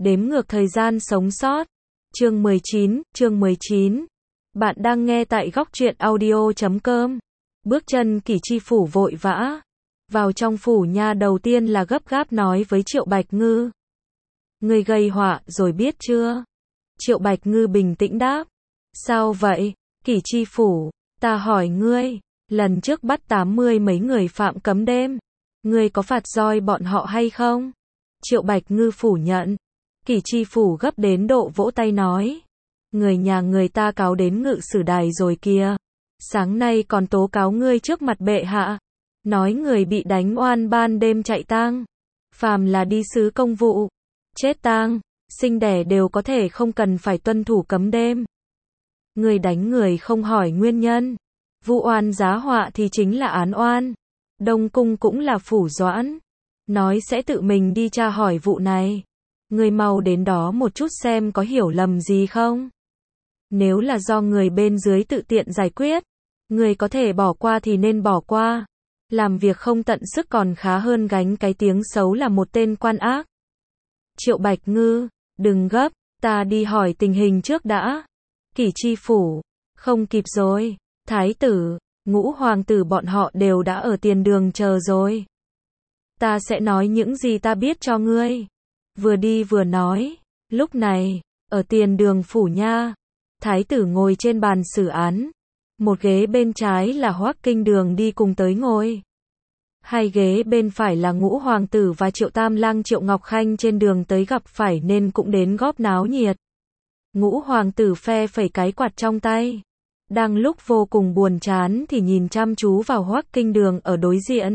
Đếm ngược thời gian sống sót. Chương 19. Bạn đang nghe tại góc truyện audio.com. Bước chân Kỷ Chi Phủ vội vã. Vào trong phủ nha, đầu tiên là gấp gáp nói với Triệu Bạch Ngư. Ngươi gây họa rồi biết chưa? Triệu Bạch Ngư bình tĩnh đáp. Sao vậy? Kỷ Chi Phủ, ta hỏi ngươi, lần trước bắt 80 mấy người phạm cấm đêm, ngươi có phạt roi bọn họ hay không? Triệu Bạch Ngư phủ nhận. Kỷ Chi Phủ gấp đến độ vỗ tay nói. Người nhà người ta cáo đến ngự sử đài rồi kìa. Sáng nay còn tố cáo ngươi trước mặt bệ hạ. Nói người bị đánh oan ban đêm chạy tang. Phàm là đi sứ công vụ, chết tang, sinh đẻ đều có thể không cần phải tuân thủ cấm đêm. Người đánh người không hỏi nguyên nhân. Vụ oan giá họa thì chính là án oan. Đông Cung cũng là phủ doãn. Nói sẽ tự mình đi tra hỏi vụ này. Người mau đến đó một chút xem có hiểu lầm gì không. Nếu là do người bên dưới tự tiện giải quyết, người có thể bỏ qua thì nên bỏ qua. Làm việc không tận sức còn khá hơn gánh cái tiếng xấu là một tên quan ác. Triệu Bạch Ngư, đừng gấp, ta đi hỏi tình hình trước đã. Kỷ Chi Phủ, không kịp rồi. Thái tử, Ngũ hoàng tử bọn họ đều đã ở tiền đường chờ rồi. Ta sẽ nói những gì ta biết cho ngươi. Vừa đi vừa nói. Lúc này, ở tiền đường phủ nha, thái tử ngồi trên bàn xử án. Một ghế bên trái là Hoắc Kinh Đường đi cùng tới ngồi. Hai ghế bên phải là Ngũ hoàng tử và Triệu Tam lang Triệu Ngọc Khanh trên đường tới gặp phải nên cũng đến góp náo nhiệt. Ngũ hoàng tử phe phẩy cái quạt trong tay. Đang lúc vô cùng buồn chán thì nhìn chăm chú vào Hoắc Kinh Đường ở đối diện.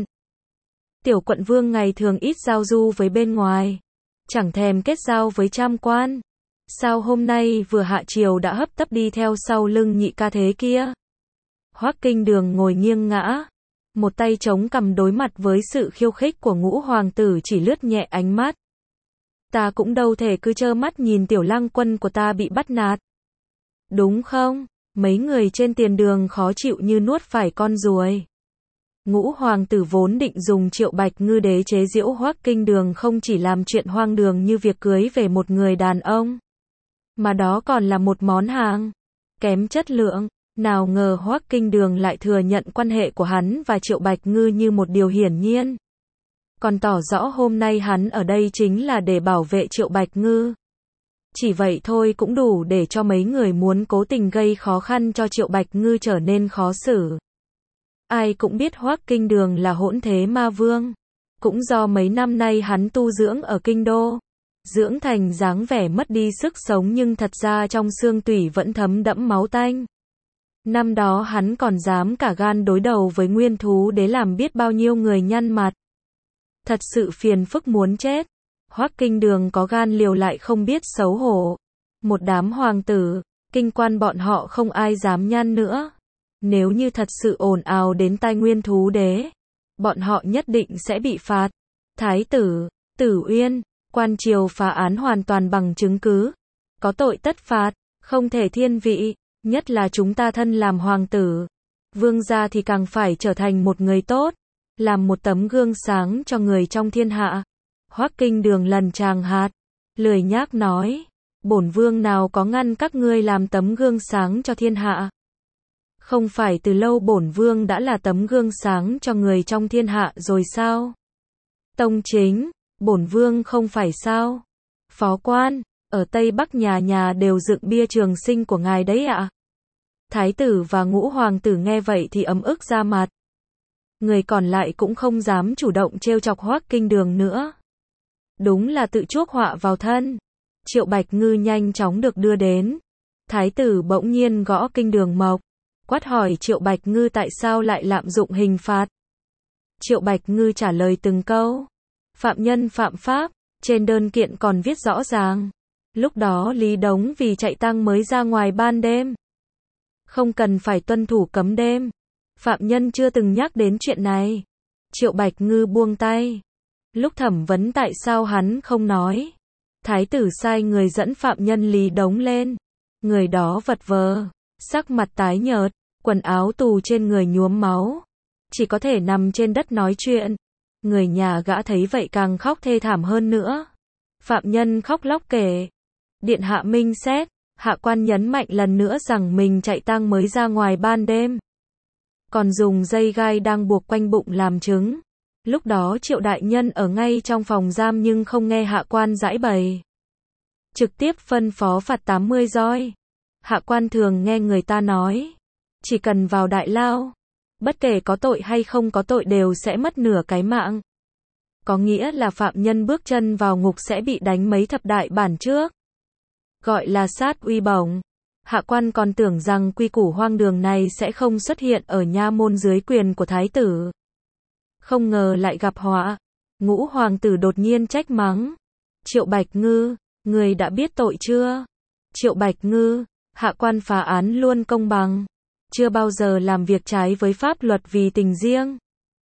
Tiểu quận vương ngày thường ít giao du với bên ngoài, chẳng thèm kết giao với trăm quan. Sao hôm nay vừa hạ triều đã hấp tấp đi theo sau lưng nhị ca thế kia? Hoắc Kinh Đường ngồi nghiêng ngã, một tay chống cằm đối mặt với sự khiêu khích của Ngũ hoàng tử chỉ lướt nhẹ ánh mắt. Ta cũng đâu thể cứ trơ mắt nhìn tiểu lang quân của ta bị bắt nạt. Đúng không? Mấy người trên tiền đường khó chịu như nuốt phải con ruồi. Ngũ hoàng tử vốn định dùng Triệu Bạch Ngư đế chế giễu Hoắc Kinh Đường không chỉ làm chuyện hoang đường như việc cưới về một người đàn ông, mà đó còn là một món hàng kém chất lượng. Nào ngờ Hoắc Kinh Đường lại thừa nhận quan hệ của hắn và Triệu Bạch Ngư như một điều hiển nhiên. Còn tỏ rõ hôm nay hắn ở đây chính là để bảo vệ Triệu Bạch Ngư. Chỉ vậy thôi cũng đủ để cho mấy người muốn cố tình gây khó khăn cho Triệu Bạch Ngư trở nên khó xử. Ai cũng biết Hoắc Kinh Đường là hỗn thế ma vương. Cũng do mấy năm nay hắn tu dưỡng ở kinh đô, dưỡng thành dáng vẻ mất đi sức sống nhưng thật ra trong xương tủy vẫn thấm đẫm máu tanh. Năm đó hắn còn dám cả gan đối đầu với Nguyên Thú Đế làm biết bao nhiêu người nhăn mặt. Thật sự phiền phức muốn chết. Hoắc Kinh Đường có gan liều lại không biết xấu hổ. Một đám hoàng tử, kinh quan bọn họ không ai dám nhăn nữa. Nếu như thật sự ồn ào đến tai Nguyên Thú Đế, bọn họ nhất định sẽ bị phạt. Thái tử, Tử Uyên, quan triều phá án hoàn toàn bằng chứng cứ. Có tội tất phạt, không thể thiên vị, nhất là chúng ta thân làm hoàng tử. Vương gia thì càng phải trở thành một người tốt, làm một tấm gương sáng cho người trong thiên hạ. Hoắc Kinh Đường lần tràng hạt, lười nhác nói, bổn vương nào có ngăn các ngươi làm tấm gương sáng cho thiên hạ. Không phải từ lâu bổn vương đã là tấm gương sáng cho người trong thiên hạ rồi sao? Tông chính, bổn vương không phải sao? Phó quan, ở Tây Bắc nhà nhà đều dựng bia trường sinh của ngài đấy ạ. Thái tử và Ngũ hoàng tử nghe vậy thì ấm ức ra mặt. Người còn lại cũng không dám chủ động trêu chọc Hoắc Kinh Đường nữa. Đúng là tự chuốc họa vào thân. Triệu Bạch Ngư nhanh chóng được đưa đến. Thái tử bỗng nhiên gõ Kinh Đường mộc, quát hỏi Triệu Bạch Ngư tại sao lại lạm dụng hình phạt. Triệu Bạch Ngư trả lời từng câu. Phạm nhân phạm pháp, trên đơn kiện còn viết rõ ràng. Lúc đó Lý Đống vì chạy tang mới ra ngoài ban đêm, không cần phải tuân thủ cấm đêm. Phạm nhân chưa từng nhắc đến chuyện này. Triệu Bạch Ngư buông tay. Lúc thẩm vấn tại sao hắn không nói. Thái tử sai người dẫn phạm nhân Lý Đống lên. Người đó vật vờ, sắc mặt tái nhợt, quần áo tù trên người nhuốm máu, chỉ có thể nằm trên đất nói chuyện. Người nhà gã thấy vậy càng khóc thê thảm hơn nữa. Phạm nhân khóc lóc kể. Điện hạ minh xét, hạ quan nhấn mạnh lần nữa rằng mình chạy tang mới ra ngoài ban đêm. Còn dùng dây gai đang buộc quanh bụng làm chứng. Lúc đó Triệu đại nhân ở ngay trong phòng giam nhưng không nghe hạ quan giãi bày. Trực tiếp phân phó phạt 80 roi. Hạ quan thường nghe người ta nói, chỉ cần vào đại lao, bất kể có tội hay không có tội đều sẽ mất nửa cái mạng. Có nghĩa là phạm nhân bước chân vào ngục sẽ bị đánh mấy thập đại bản trước. Gọi là sát uy bổng. Hạ quan còn tưởng rằng quy củ hoang đường này sẽ không xuất hiện ở nha môn dưới quyền của thái tử. Không ngờ lại gặp họa. Ngũ hoàng tử đột nhiên trách mắng. Triệu Bạch Ngư, người đã biết tội chưa? Triệu Bạch Ngư, hạ quan phá án luôn công bằng. Chưa bao giờ làm việc trái với pháp luật vì tình riêng.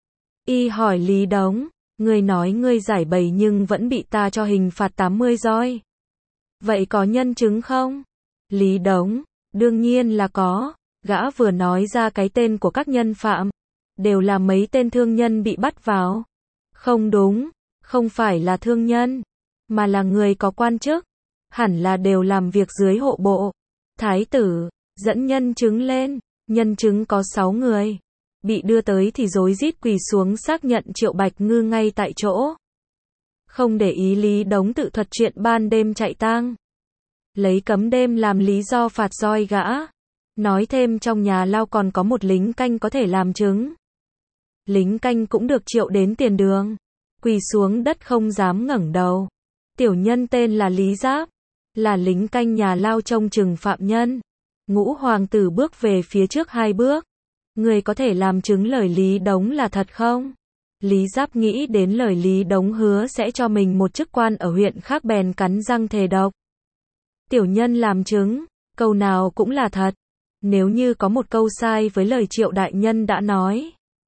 Y hỏi Lý Đống, người nói ngươi giải bày nhưng vẫn bị ta cho hình phạt 80 roi. Vậy có nhân chứng không? Lý Đống, đương nhiên là có. Gã vừa nói ra cái tên của các nhân phạm. Đều là mấy tên thương nhân bị bắt vào. Không đúng, không phải là thương nhân, mà là người có quan chức. Hẳn là đều làm việc dưới hộ bộ. Thái tử, dẫn nhân chứng lên. Nhân chứng có 6 người. Bị đưa tới thì rối rít quỳ xuống xác nhận Triệu Bạch Ngư ngay tại chỗ. Không để ý Lý Đống tự thuật chuyện ban đêm chạy tang. Lấy cấm đêm làm lý do phạt roi gã. Nói thêm trong nhà lao còn có một lính canh có thể làm chứng. Lính canh cũng được triệu đến tiền đường. Quỳ xuống đất không dám ngẩng đầu. Tiểu nhân tên là Lý Giáp. Là lính canh nhà lao trông chừng phạm nhân. Ngũ hoàng tử bước về phía trước 2 bước. Người có thể làm chứng lời Lý Đống là thật không? Lý Giáp nghĩ đến lời Lý Đống hứa sẽ cho mình một chức quan ở huyện khác bèn cắn răng thề độc. Tiểu nhân làm chứng, câu nào cũng là thật. Nếu như có một câu sai với lời Triệu đại nhân đã nói,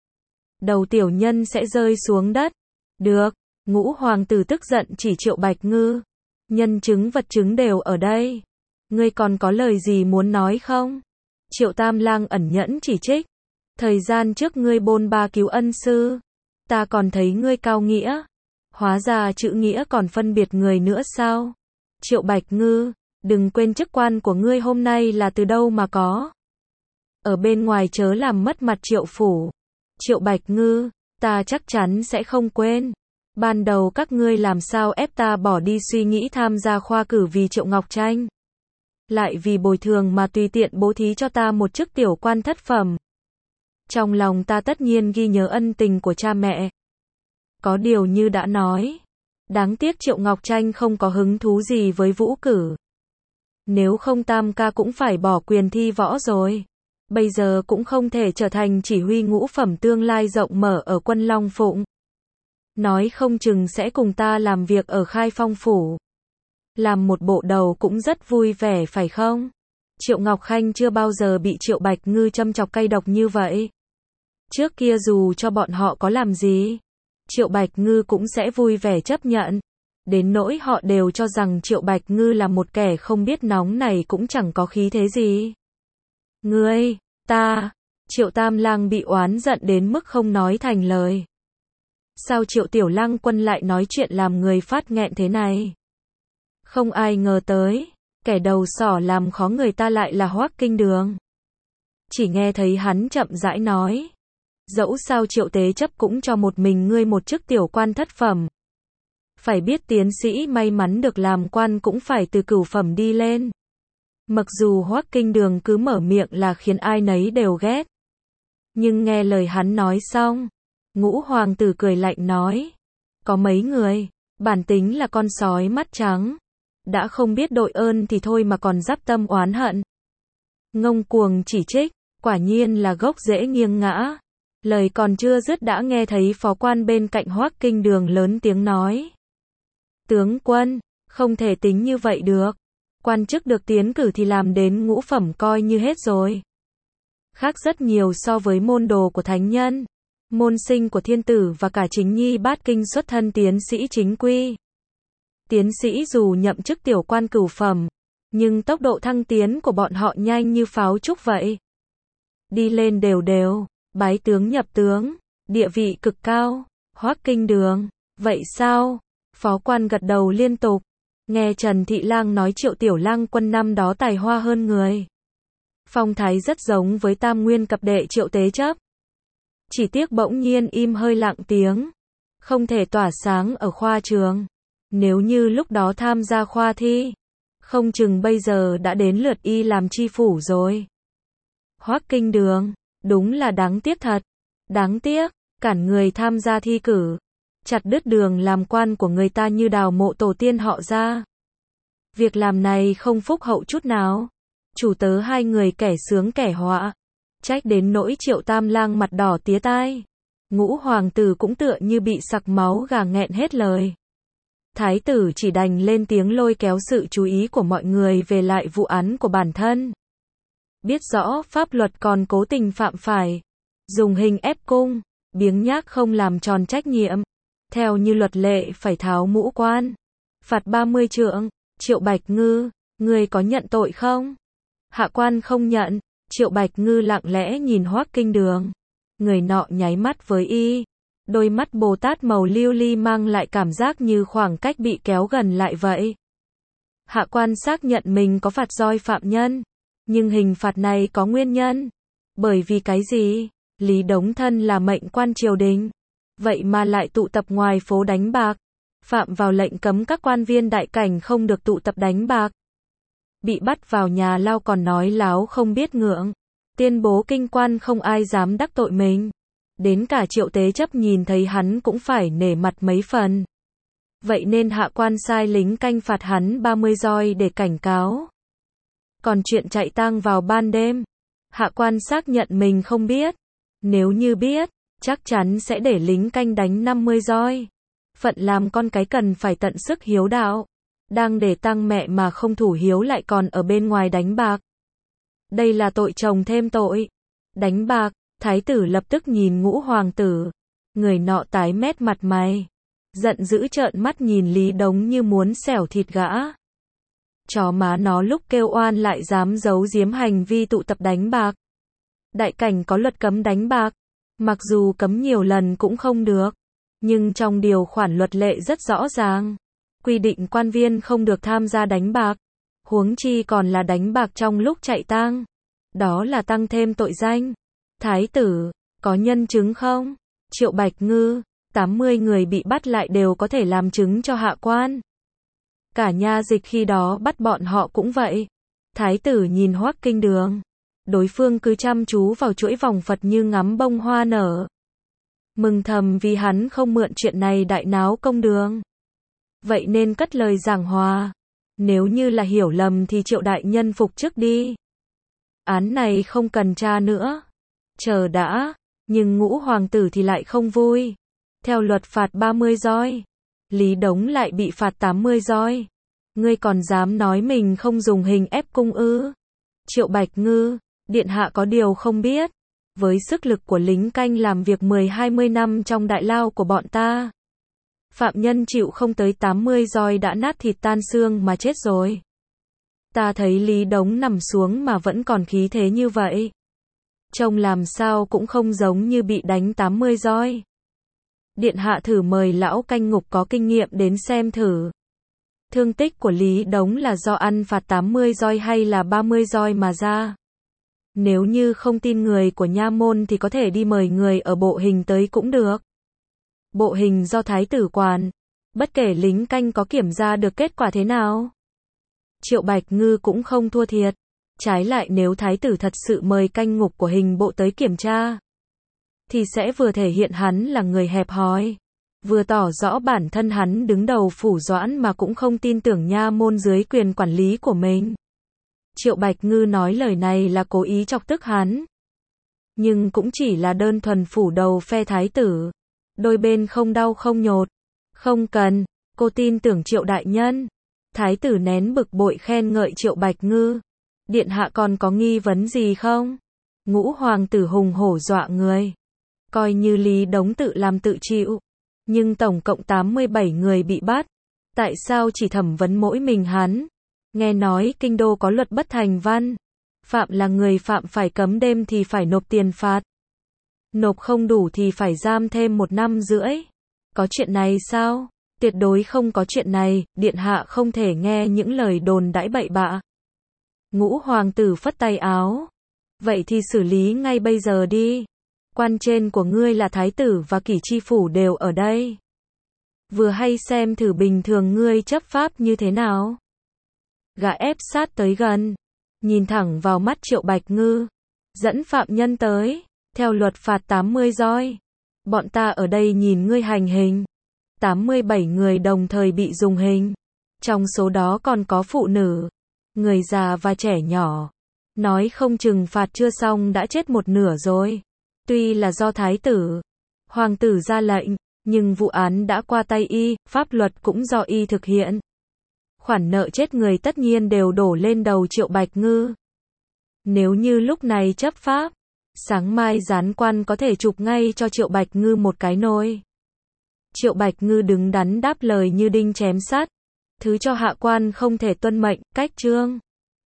đầu tiểu nhân sẽ rơi xuống đất. Được, ngũ hoàng tử tức giận chỉ Triệu Bạch Ngư. Nhân chứng vật chứng đều ở đây. Ngươi còn có lời gì muốn nói không? Triệu Tam Lang ẩn nhẫn chỉ trích. Thời gian trước ngươi bôn ba cứu ân sư. Ta còn thấy ngươi cao nghĩa. Hóa ra chữ nghĩa còn phân biệt người nữa sao? Triệu Bạch Ngư, đừng quên chức quan của ngươi hôm nay là từ đâu mà có. Ở bên ngoài chớ làm mất mặt Triệu phủ. Triệu Bạch Ngư, ta chắc chắn sẽ không quên. Ban đầu các ngươi làm sao ép ta bỏ đi suy nghĩ tham gia khoa cử vì Triệu Ngọc Tranh. Lại vì bồi thường mà tùy tiện bố thí cho ta một chức tiểu quan thất phẩm. Trong lòng ta tất nhiên ghi nhớ ân tình của cha mẹ. Có điều như đã nói, đáng tiếc Triệu Ngọc Tranh không có hứng thú gì với vũ cử. Nếu không Tam ca cũng phải bỏ quyền thi võ rồi. Bây giờ cũng không thể trở thành chỉ huy ngũ phẩm tương lai rộng mở ở quân Long Phụng. Nói không chừng sẽ cùng ta làm việc ở Khai Phong phủ. Làm một bộ đầu cũng rất vui vẻ phải không? Triệu Ngọc Khanh chưa bao giờ bị Triệu Bạch Ngư châm chọc cay độc như vậy. Trước kia dù cho bọn họ có làm gì, Triệu Bạch Ngư cũng sẽ vui vẻ chấp nhận. Đến nỗi họ đều cho rằng Triệu Bạch Ngư là một kẻ không biết nóng này cũng chẳng có khí thế gì. Ngươi, ta, Triệu Tam Lang bị oán giận đến mức không nói thành lời. Sao Triệu Tiểu Lang Quân lại nói chuyện làm người phát nghẹn thế này? Không ai ngờ tới, kẻ đầu sỏ làm khó người ta lại là Hoắc Kinh Đường. Chỉ nghe thấy hắn chậm rãi nói. Dẫu sao Triệu Tế Chấp cũng cho một mình ngươi một chức tiểu quan thất phẩm. Phải biết tiến sĩ may mắn được làm quan cũng phải từ cửu phẩm đi lên. Mặc dù Hoắc Kinh Đường cứ mở miệng là khiến ai nấy đều ghét. Nhưng nghe lời hắn nói xong, Ngũ hoàng tử cười lạnh nói. Có mấy người, bản tính là con sói mắt trắng. Đã không biết đội ơn thì thôi mà còn giáp tâm oán hận. Ngông cuồng chỉ trích, quả nhiên là gốc rễ nghiêng ngã. Lời còn chưa dứt đã nghe thấy phó quan bên cạnh Hoắc Kinh Đường lớn tiếng nói. Tướng quân, không thể tính như vậy được. Quan chức được tiến cử thì làm đến ngũ phẩm coi như hết rồi. Khác rất nhiều so với môn đồ của thánh nhân, môn sinh của thiên tử và cả chính nhi bát kinh xuất thân tiến sĩ chính quy. Tiến sĩ dù nhậm chức tiểu quan cửu phẩm, nhưng tốc độ thăng tiến của bọn họ nhanh như pháo trúc vậy. Đi lên đều đều, bái tướng nhập tướng, địa vị cực cao. Hoắc Kinh Đường, vậy sao? Phó quan gật đầu liên tục. Nghe Trần Thị Lang nói Triệu Tiểu Lang Quân năm đó tài hoa hơn người. Phong thái rất giống với Tam Nguyên cập đệ Triệu Tế Chấp. Chỉ tiếc bỗng nhiên im hơi lặng tiếng. Không thể tỏa sáng ở khoa trường. Nếu như lúc đó tham gia khoa thi, không chừng bây giờ đã đến lượt y làm tri phủ rồi. Hoắc Kinh Đường, đúng là đáng tiếc thật. Đáng tiếc, cản người tham gia thi cử. Chặt đứt đường làm quan của người ta như đào mộ tổ tiên họ ra. Việc làm này không phúc hậu chút nào. Chủ tớ hai người kẻ sướng kẻ họa. Trách đến nỗi Triệu Tam Lang mặt đỏ tía tai. Ngũ hoàng tử cũng tựa như bị sặc máu gà nghẹn hết lời. Thái tử chỉ đành lên tiếng lôi kéo sự chú ý của mọi người về lại vụ án của bản thân. Biết rõ pháp luật còn cố tình phạm phải. Dùng hình ép cung, biếng nhác không làm tròn trách nhiệm. Theo như luật lệ phải tháo mũ quan. Phạt 30 trượng. Triệu Bạch Ngư, ngươi có nhận tội không? Hạ quan không nhận. Triệu Bạch Ngư lặng lẽ nhìn Hoắc Kinh Đường. Người nọ nháy mắt với y. Đôi mắt Bồ Tát màu lưu ly mang lại cảm giác như khoảng cách bị kéo gần lại vậy. Hạ quan xác nhận mình có phạt roi phạm nhân. Nhưng hình phạt này có nguyên nhân. Bởi vì cái gì? Lý Đống thân là mệnh quan triều đình. Vậy mà lại tụ tập ngoài phố đánh bạc. Phạm vào lệnh cấm các quan viên đại cảnh không được tụ tập đánh bạc. Bị bắt vào nhà lao còn nói láo không biết ngượng. Tuyên bố kinh quan không ai dám đắc tội mình. Đến cả Triệu Tế Chấp nhìn thấy hắn cũng phải nể mặt mấy phần. Vậy nên hạ quan sai lính canh phạt hắn 30 roi để cảnh cáo. Còn chuyện chạy tang vào ban đêm, hạ quan xác nhận mình không biết. Nếu như biết, chắc chắn sẽ để lính canh đánh 50 roi. Phận làm con cái cần phải tận sức hiếu đạo. Đang để tang mẹ mà không thủ hiếu lại còn ở bên ngoài đánh bạc. Đây là tội chồng thêm tội. Đánh bạc, thái tử lập tức nhìn Ngũ hoàng tử. Người nọ tái mét mặt mày. Giận dữ trợn mắt nhìn Lý Đống như muốn xẻo thịt gã. Chó má nó lúc kêu oan lại dám giấu giếm hành vi tụ tập đánh bạc. Đại cảnh có luật cấm đánh bạc. Mặc dù cấm nhiều lần cũng không được. Nhưng trong điều khoản luật lệ rất rõ ràng. Quy định quan viên không được tham gia đánh bạc. Huống chi còn là đánh bạc trong lúc chạy tang. Đó là tăng thêm tội danh. Thái tử, có nhân chứng không? Triệu Bạch Ngư, 80 người bị bắt lại đều có thể làm chứng cho hạ quan. Cả nha dịch khi đó bắt bọn họ cũng vậy. Thái tử nhìn Hoắc Kinh Đường. Đối phương cứ chăm chú vào chuỗi vòng Phật như ngắm bông hoa nở. Mừng thầm vì hắn không mượn chuyện này đại náo công đường. Vậy nên cất lời giảng hòa. Nếu như là hiểu lầm thì Triệu đại nhân phục chức đi. Án này không cần tra nữa. Chờ đã. Nhưng Ngũ hoàng tử thì lại không vui. Theo luật phạt 30 roi. Lý Đống lại bị phạt 80 roi. Ngươi còn dám nói mình không dùng hình ép cung ư? Triệu Bạch Ngư, điện hạ có điều không biết. Với sức lực của lính canh làm việc 10-20 năm trong đại lao của bọn ta. Phạm nhân chịu không tới 80 roi đã nát thịt tan xương mà chết rồi. Ta thấy Lý Đống nằm xuống mà vẫn còn khí thế như vậy. Trông làm sao cũng không giống như bị đánh 80 roi. Điện hạ thử mời lão canh ngục có kinh nghiệm đến xem thử. Thương tích của Lý Đống là do ăn phạt 80 roi hay là 30 roi mà ra. Nếu như không tin người của nha môn thì có thể đi mời người ở bộ hình tới cũng được. Bộ hình do thái tử quản. Bất kể lính canh có kiểm ra được kết quả thế nào. Triệu Bạch Ngư cũng không thua thiệt. Trái lại nếu thái tử thật sự mời canh ngục của hình bộ tới kiểm tra. Thì sẽ vừa thể hiện hắn là người hẹp hòi. Vừa tỏ rõ bản thân hắn đứng đầu phủ Doãn mà cũng không tin tưởng nha môn dưới quyền quản lý của mình. Triệu Bạch Ngư nói lời này là cố ý chọc tức hắn. Nhưng cũng chỉ là đơn thuần phủ đầu phe thái tử. Đôi bên không đau không nhột. Không cần, cô tin tưởng Triệu đại nhân. Thái tử nén bực bội khen ngợi Triệu Bạch Ngư. Điện hạ còn có nghi vấn gì không? Ngũ hoàng tử hùng hổ dọa người. Coi như Lý Đống tự làm tự chịu. Nhưng tổng cộng 87 người bị bắt. Tại sao chỉ thẩm vấn mỗi mình hắn? Nghe nói kinh đô có luật bất thành văn. Phạm là người phạm phải cấm đêm thì phải nộp tiền phạt. Nộp không đủ thì phải giam thêm 1 năm rưỡi. Có chuyện này sao? Tuyệt đối không có chuyện này, điện hạ không thể nghe những lời đồn đãi bậy bạ. Ngũ hoàng tử phất tay áo. Vậy thì xử lý ngay bây giờ đi. Quan trên của ngươi là thái tử và kỷ chi phủ đều ở đây. Vừa hay xem thử bình thường ngươi chấp pháp như thế nào. Gã ép sát tới gần, nhìn thẳng vào mắt Triệu Bạch Ngư, dẫn phạm nhân tới, theo luật phạt 80 roi. Bọn ta ở đây nhìn ngươi hành hình. 87 người đồng thời bị dùng hình. Trong số đó còn có phụ nữ, người già và trẻ nhỏ. Nói không chừng phạt chưa xong đã chết một nửa rồi. Tuy là do thái tử, hoàng tử ra lệnh, nhưng vụ án đã qua tay y, pháp luật cũng do y thực hiện. Khoản nợ chết người tất nhiên đều đổ lên đầu Triệu Bạch Ngư. Nếu như lúc này chấp pháp, sáng mai gián quan có thể chụp ngay cho Triệu Bạch Ngư một cái nôi. Triệu Bạch Ngư đứng đắn đáp lời như đinh chém sắt. Thứ cho hạ quan không thể tuân mệnh, cách trương.